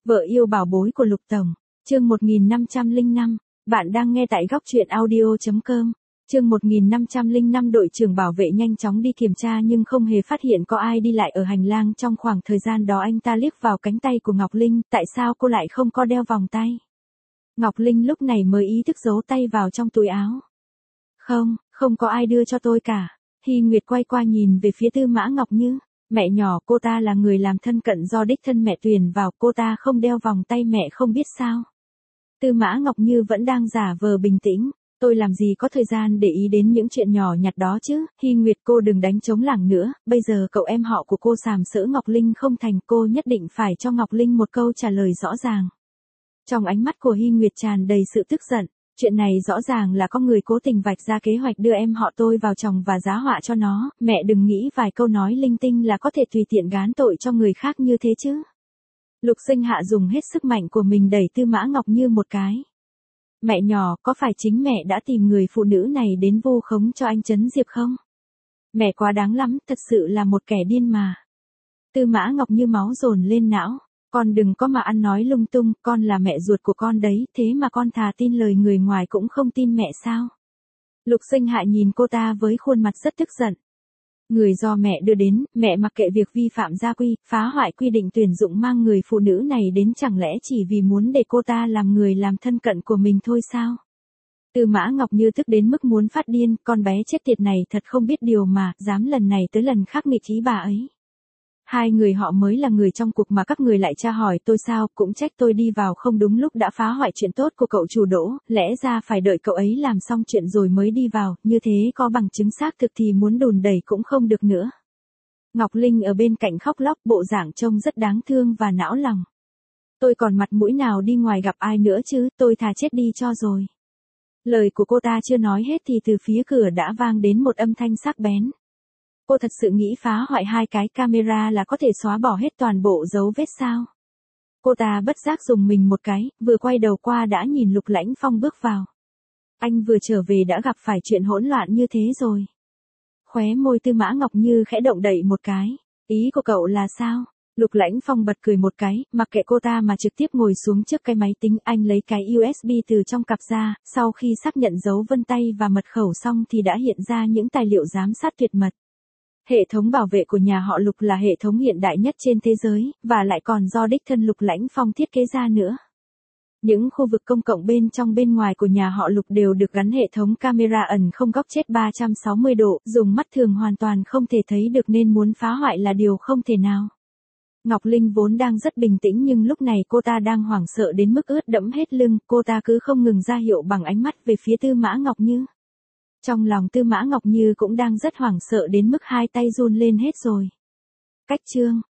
Vợ yêu bảo bối của Lục Tổng, chương 1505, bạn đang nghe tại góc truyện audio.com. Chương 1505 đội trưởng bảo vệ nhanh chóng đi kiểm tra nhưng không hề phát hiện có ai đi lại ở hành lang trong khoảng thời gian đó anh ta liếc vào cánh tay của Ngọc Linh, tại sao cô lại không có đeo vòng tay? Ngọc Linh lúc này mới ý thức giấu tay vào trong túi áo. Không có ai đưa cho tôi cả. Hy Nguyệt quay qua nhìn về phía Tư Mã Ngọc Như. Mẹ nhỏ cô ta là người làm thân cận do đích thân mẹ tuyển vào, cô ta không đeo vòng tay mẹ không biết sao. Tư Mã Ngọc Như vẫn đang giả vờ bình tĩnh. Tôi làm gì có thời gian để ý đến những chuyện nhỏ nhặt đó chứ. Hy Nguyệt cô đừng đánh trống lảng nữa, bây giờ cậu em họ của cô sàm sỡ Ngọc Linh không thành, cô nhất định phải cho Ngọc Linh một câu trả lời rõ ràng. Trong ánh mắt của Hy Nguyệt tràn đầy sự tức giận. Chuyện này rõ ràng là có người cố tình vạch ra kế hoạch đưa em họ tôi vào chồng và giá họa cho nó, mẹ đừng nghĩ vài câu nói linh tinh là có thể tùy tiện gán tội cho người khác như thế chứ. Lục Sinh Hạ dùng hết sức mạnh của mình đẩy Tư Mã Ngọc Như một cái. Mẹ nhỏ, có phải chính mẹ đã tìm người phụ nữ này đến vu khống cho anh Trấn Diệp không? Mẹ quá đáng lắm, thật sự là một kẻ điên mà. Tư Mã Ngọc Như máu dồn lên não. Con đừng có mà ăn nói lung tung, con là mẹ ruột của con đấy, thế mà con thà tin lời người ngoài cũng không tin mẹ sao? Lục Sinh Hạ nhìn cô ta với khuôn mặt rất tức giận. Người do mẹ đưa đến, mẹ mặc kệ việc vi phạm gia quy, phá hoại quy định tuyển dụng mang người phụ nữ này đến chẳng lẽ chỉ vì muốn để cô ta làm người làm thân cận của mình thôi sao? Tư Mã Ngọc Như tức đến mức muốn phát điên, con bé chết tiệt này thật không biết điều mà, dám lần này tới lần khác nghịch ý bà ấy. Hai người họ mới là người trong cuộc mà các người lại tra hỏi tôi sao, cũng trách tôi đi vào không đúng lúc đã phá hoại chuyện tốt của cậu chủ Đỗ, lẽ ra phải đợi cậu ấy làm xong chuyện rồi mới đi vào, như thế có bằng chứng xác thực thì muốn đùn đẩy cũng không được nữa. Ngọc Linh ở bên cạnh khóc lóc, bộ dạng trông rất đáng thương và não lòng. Tôi còn mặt mũi nào đi ngoài gặp ai nữa chứ, tôi thà chết đi cho rồi. Lời của cô ta chưa nói hết thì từ phía cửa đã vang đến một âm thanh sắc bén. Cô thật sự nghĩ phá hoại hai cái camera là có thể xóa bỏ hết toàn bộ dấu vết sao? Cô ta bất giác dùng mình một cái, vừa quay đầu qua đã nhìn Lục Lãnh Phong bước vào. Anh vừa trở về đã gặp phải chuyện hỗn loạn như thế rồi. Khóe môi Tư Mã Ngọc Như khẽ động đậy một cái. Ý của cậu là sao? Lục Lãnh Phong bật cười một cái, mặc kệ cô ta mà trực tiếp ngồi xuống trước cái máy tính, anh lấy cái USB từ trong cặp ra, sau khi xác nhận dấu vân tay và mật khẩu xong thì đã hiện ra những tài liệu giám sát tuyệt mật. Hệ thống bảo vệ của nhà họ Lục là hệ thống hiện đại nhất trên thế giới, và lại còn do đích thân Lục Lãnh Phong thiết kế ra nữa. Những khu vực công cộng bên trong bên ngoài của nhà họ Lục đều được gắn hệ thống camera ẩn không góc chết 360 độ, dùng mắt thường hoàn toàn không thể thấy được nên muốn phá hoại là điều không thể nào. Ngọc Linh vốn đang rất bình tĩnh nhưng lúc này cô ta đang hoảng sợ đến mức ướt đẫm hết lưng, cô ta cứ không ngừng ra hiệu bằng ánh mắt về phía Tư Mã Ngọc Như. Trong lòng Tư Mã Ngọc Như cũng đang rất hoảng sợ đến mức hai tay run lên hết rồi. Cách chương